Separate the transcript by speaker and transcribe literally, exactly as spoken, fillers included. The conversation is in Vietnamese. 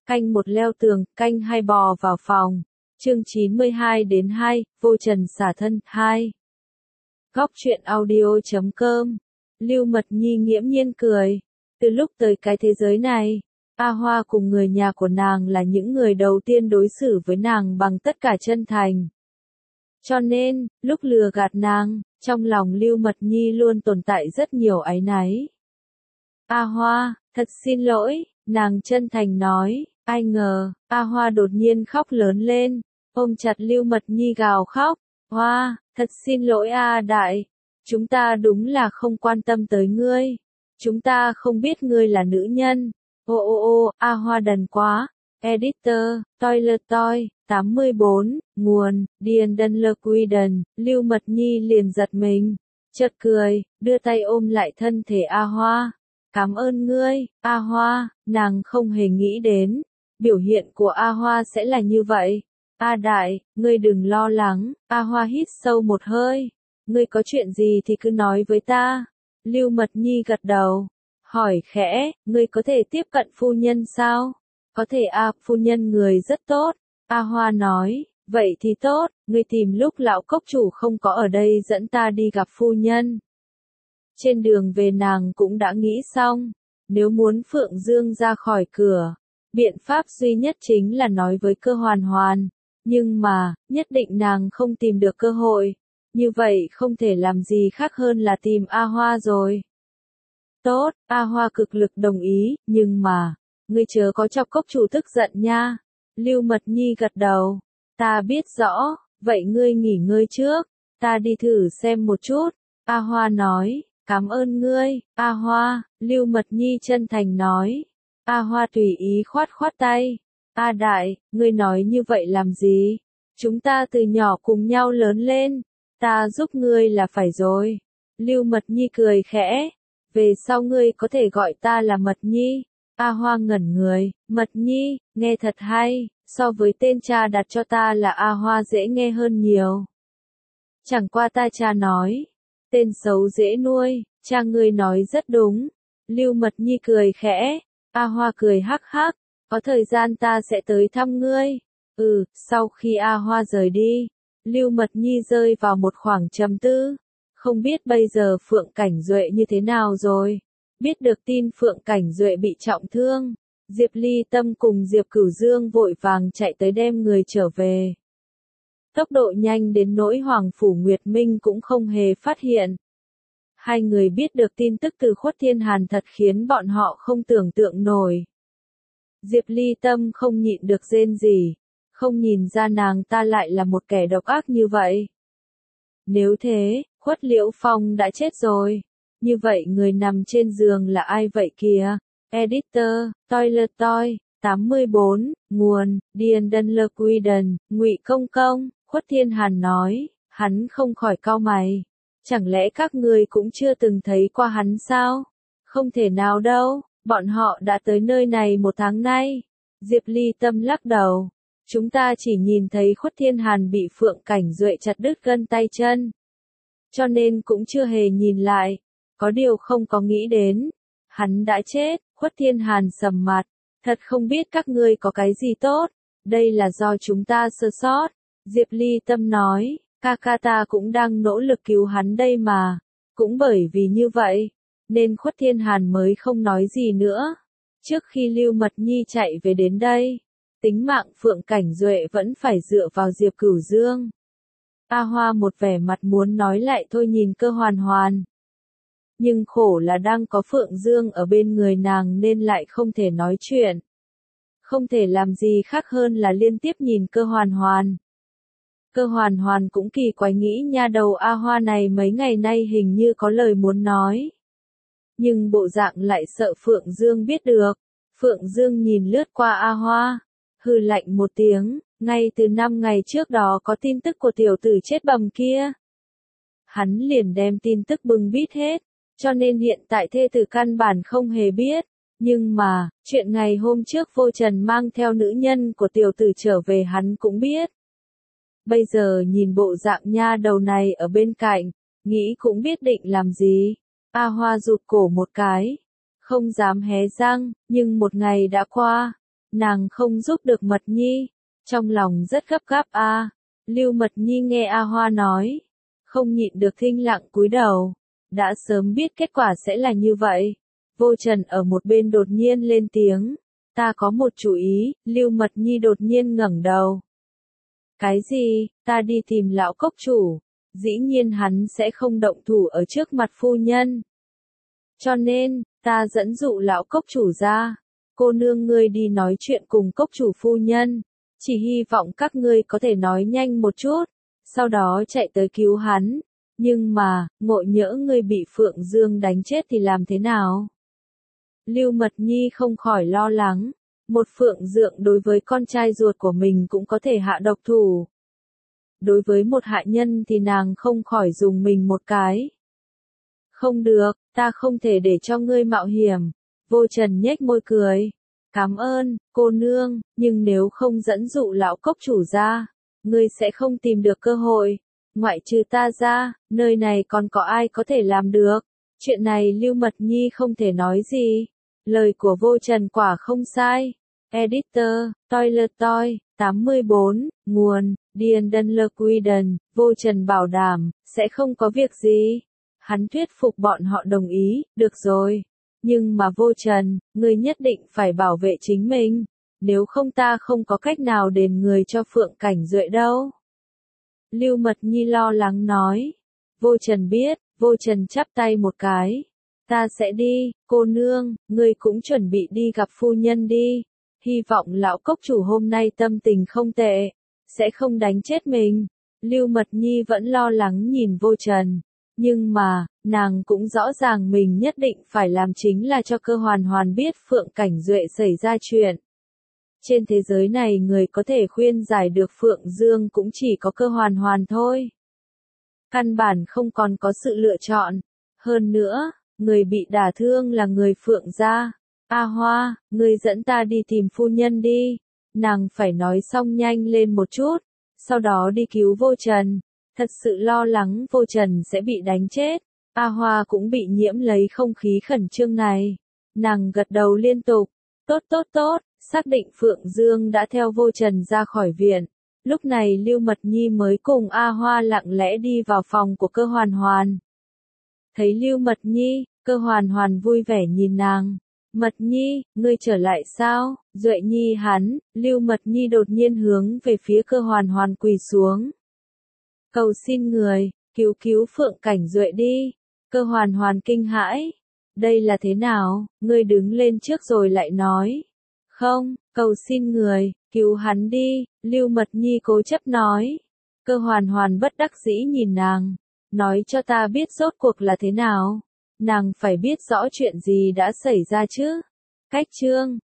Speaker 1: Canh một leo tường, canh hai bò vào phòng. Chương chín mươi hai đến hai, vô trần xả thân, hai. Góc truyện audio chấm com. Lưu Mật Nhi nghiễm nhiên cười. Từ lúc tới cái thế giới này, A Hoa cùng người nhà của nàng là những người đầu tiên đối xử với nàng bằng tất cả chân thành. Cho nên, lúc lừa gạt nàng, trong lòng Lưu Mật Nhi luôn tồn tại rất nhiều áy náy. A Hoa, thật xin lỗi, nàng chân thành nói. Ai ngờ, A Hoa đột nhiên khóc lớn lên, ôm chặt Lưu Mật Nhi gào khóc. Hoa, thật xin lỗi A Đại, chúng ta đúng là không quan tâm tới ngươi. Chúng ta không biết ngươi là nữ nhân. Ô ô ô, A Hoa đần quá. Editor, Toilet Toy, tám mươi bốn, nguồn, Điền Đân Lơ Quy Đần, Lưu Mật Nhi liền giật mình, chợt cười, đưa tay ôm lại thân thể A Hoa. Cảm ơn ngươi, A Hoa, nàng không hề nghĩ đến, biểu hiện của A Hoa sẽ là như vậy. A Đại, ngươi đừng lo lắng, A Hoa hít sâu một hơi, ngươi có chuyện gì thì cứ nói với ta. Lưu Mật Nhi gật đầu, hỏi khẽ, ngươi có thể tiếp cận phu nhân sao? Có thể a, phu nhân người rất tốt. A Hoa nói, vậy thì tốt, ngươi tìm lúc lão cốc chủ không có ở đây dẫn ta đi gặp phu nhân. Trên đường về nàng cũng đã nghĩ xong, nếu muốn Phượng Dương ra khỏi cửa, biện pháp duy nhất chính là nói với Cơ Hoàn Hoàn, nhưng mà, nhất định nàng không tìm được cơ hội, như vậy không thể làm gì khác hơn là tìm A Hoa rồi. Tốt, A Hoa cực lực đồng ý, nhưng mà, ngươi chớ có chọc cốc chủ tức giận nha. Lưu Mật Nhi gật đầu, ta biết rõ, vậy ngươi nghỉ ngơi trước, ta đi thử xem một chút. A Hoa nói, cảm ơn ngươi, A Hoa. Lưu Mật Nhi chân thành nói. A Hoa tùy ý khoát khoát tay. A Đại, ngươi nói như vậy làm gì? Chúng ta từ nhỏ cùng nhau lớn lên, ta giúp ngươi là phải rồi. Lưu Mật Nhi cười khẽ, về sau ngươi có thể gọi ta là Mật Nhi. A Hoa ngẩn người, Mật Nhi, nghe thật hay, so với tên cha đặt cho ta là A Hoa dễ nghe hơn nhiều. Chẳng qua ta cha nói, tên xấu dễ nuôi, cha ngươi nói rất đúng. Lưu Mật Nhi cười khẽ, A Hoa cười hắc hắc, có thời gian ta sẽ tới thăm ngươi. Ừ, sau khi A Hoa rời đi, Lưu Mật Nhi rơi vào một khoảng trầm tư, không biết bây giờ Phượng Cảnh Duệ như thế nào rồi. Biết được tin Phượng Cảnh Duệ bị trọng thương, Diệp Ly Tâm cùng Diệp Cửu Dương vội vàng chạy tới đem người trở về. Tốc độ nhanh đến nỗi Hoàng Phủ Nguyệt Minh cũng không hề phát hiện. Hai người biết được tin tức từ Khuất Thiên Hàn thật khiến bọn họ không tưởng tượng nổi. Diệp Ly Tâm không nhịn được rên rỉ, không nhìn ra nàng ta lại là một kẻ độc ác như vậy. Nếu thế, Khuất Liễu Phong đã chết rồi. Như vậy người nằm trên giường là ai vậy kìa? Editor, Toilet Toy, tám mươi bốn, nguồn, Điền Đân Lơ Quy Đần, Ngụy Công Công. Khuất Thiên Hàn nói, hắn không khỏi cau mày. Chẳng lẽ các ngươi cũng chưa từng thấy qua hắn sao? Không thể nào đâu, bọn họ đã tới nơi này một tháng nay. Diệp Ly Tâm lắc đầu. Chúng ta chỉ nhìn thấy Khuất Thiên Hàn bị Phượng Cảnh Duệ chặt đứt gân tay chân. Cho nên cũng chưa hề nhìn lại. Có điều không có nghĩ đến. Hắn đã chết. Khuất Thiên Hàn sầm mặt. Thật không biết các ngươi có cái gì tốt. Đây là do chúng ta sơ sót. Diệp Ly Tâm nói. Ca ca ta cũng đang nỗ lực cứu hắn đây mà. Cũng bởi vì như vậy, nên Khuất Thiên Hàn mới không nói gì nữa. Trước khi Lưu Mật Nhi chạy về đến đây, tính mạng Phượng Cảnh Duệ vẫn phải dựa vào Diệp Cửu Dương. A Hoa một vẻ mặt muốn nói lại thôi nhìn Cơ Hoàn Hoàn. Nhưng khổ là đang có Phượng Dương ở bên người nàng nên lại không thể nói chuyện. Không thể làm gì khác hơn là liên tiếp nhìn Cơ Hoàn Hoàn. Cơ Hoàn Hoàn cũng kỳ quái nghĩ nha đầu A Hoa này mấy ngày nay hình như có lời muốn nói. Nhưng bộ dạng lại sợ Phượng Dương biết được. Phượng Dương nhìn lướt qua A Hoa, hừ lạnh một tiếng, ngay từ năm ngày trước đó có tin tức của tiểu tử chết bầm kia. Hắn liền đem tin tức bưng bít hết, cho nên hiện tại thê tử căn bản không hề biết. Nhưng mà, chuyện ngày hôm trước Vô Trần mang theo nữ nhân của tiểu tử trở về hắn cũng biết. Bây giờ nhìn bộ dạng nha đầu này ở bên cạnh, nghĩ cũng biết định làm gì. A Hoa rụt cổ một cái, không dám hé răng, nhưng một ngày đã qua. nàng không giúp được Mật Nhi, trong lòng rất gấp gáp a. À. Lưu Mật Nhi nghe A Hoa nói, không nhịn được thinh lặng cúi đầu, đã sớm biết kết quả sẽ là như vậy. Vô Trần ở một bên đột nhiên lên tiếng, ta có một chủ ý. Lưu Mật Nhi đột nhiên ngẩng đầu. Cái gì? Ta đi tìm lão cốc chủ, dĩ nhiên hắn sẽ không động thủ ở trước mặt phu nhân. Cho nên, ta dẫn dụ lão cốc chủ ra, cô nương ngươi đi nói chuyện cùng cốc chủ phu nhân, chỉ hy vọng các ngươi có thể nói nhanh một chút, sau đó chạy tới cứu hắn. Nhưng mà, ngộ nhỡ ngươi bị Phượng Dương đánh chết thì làm thế nào? Lưu Mật Nhi không khỏi lo lắng, một Phượng Dượng đối với con trai ruột của mình cũng có thể hạ độc thủ. Đối với một hạ nhân thì nàng không khỏi dùng mình một cái. Không được, ta không thể để cho ngươi mạo hiểm. Vô Trần nhếch môi cười. Cảm ơn, cô nương, nhưng nếu không dẫn dụ lão cốc chủ ra, ngươi sẽ không tìm được cơ hội. Ngoại trừ ta ra, nơi này còn có ai có thể làm được. Chuyện này Lưu Mật Nhi không thể nói gì. Lời của Vô Trần quả không sai. Editor, Toilet Toy, tám mươi bốn, nguồn, Điền Đân Lơ Quy Đần, Vô Trần bảo đảm, sẽ không có việc gì. Hắn thuyết phục bọn họ đồng ý, được rồi. Nhưng mà Vô Trần, ngươi nhất định phải bảo vệ chính mình. Nếu không ta không có cách nào đền người cho Phượng Cảnh Duệ đâu. Lưu Mật Nhi lo lắng nói. Vô Trần biết, Vô Trần chắp tay một cái. Ta sẽ đi, cô nương, ngươi cũng chuẩn bị đi gặp phu nhân đi. Hy vọng lão cốc chủ hôm nay tâm tình không tệ, sẽ không đánh chết mình. Lưu Mật Nhi vẫn lo lắng nhìn Vô Trần. Nhưng mà, nàng cũng rõ ràng mình nhất định phải làm chính là cho Cơ Hoàn Hoàn biết Phượng Cảnh Duệ xảy ra chuyện. Trên thế giới này người có thể khuyên giải được Phượng Dương cũng chỉ có Cơ Hoàn Hoàn thôi. Căn bản không còn có sự lựa chọn. Hơn nữa, người bị đả thương là người Phượng gia. A Hoa, ngươi dẫn ta đi tìm phu nhân đi. Nàng phải nói xong nhanh lên một chút, sau đó đi cứu Vô Trần. Thật sự lo lắng Vô Trần sẽ bị đánh chết. A Hoa cũng bị nhiễm lấy không khí khẩn trương này. Nàng gật đầu liên tục. Tốt tốt tốt, xác định Phượng Dương đã theo Vô Trần ra khỏi viện. Lúc này Lưu Mật Nhi mới cùng A Hoa lặng lẽ đi vào phòng của Cơ Hoàn Hoàn. Thấy Lưu Mật Nhi, Cơ Hoàn Hoàn vui vẻ nhìn nàng. Mật Nhi, ngươi trở lại sao? Duệ Nhi hắn, Lưu Mật Nhi đột nhiên hướng về phía Cơ Hoàn Hoàn quỳ xuống. Cầu xin người, cứu cứu Phượng Cảnh Duệ đi. Cơ Hoàn Hoàn kinh hãi. Đây là thế nào? Ngươi đứng lên trước rồi lại nói. Không, cầu xin người, cứu hắn đi. Lưu Mật Nhi cố chấp nói. Cơ Hoàn Hoàn bất đắc dĩ nhìn nàng. Nói cho ta biết rốt cuộc là thế nào. Nàng phải biết rõ chuyện gì đã xảy ra chứ. Cách chương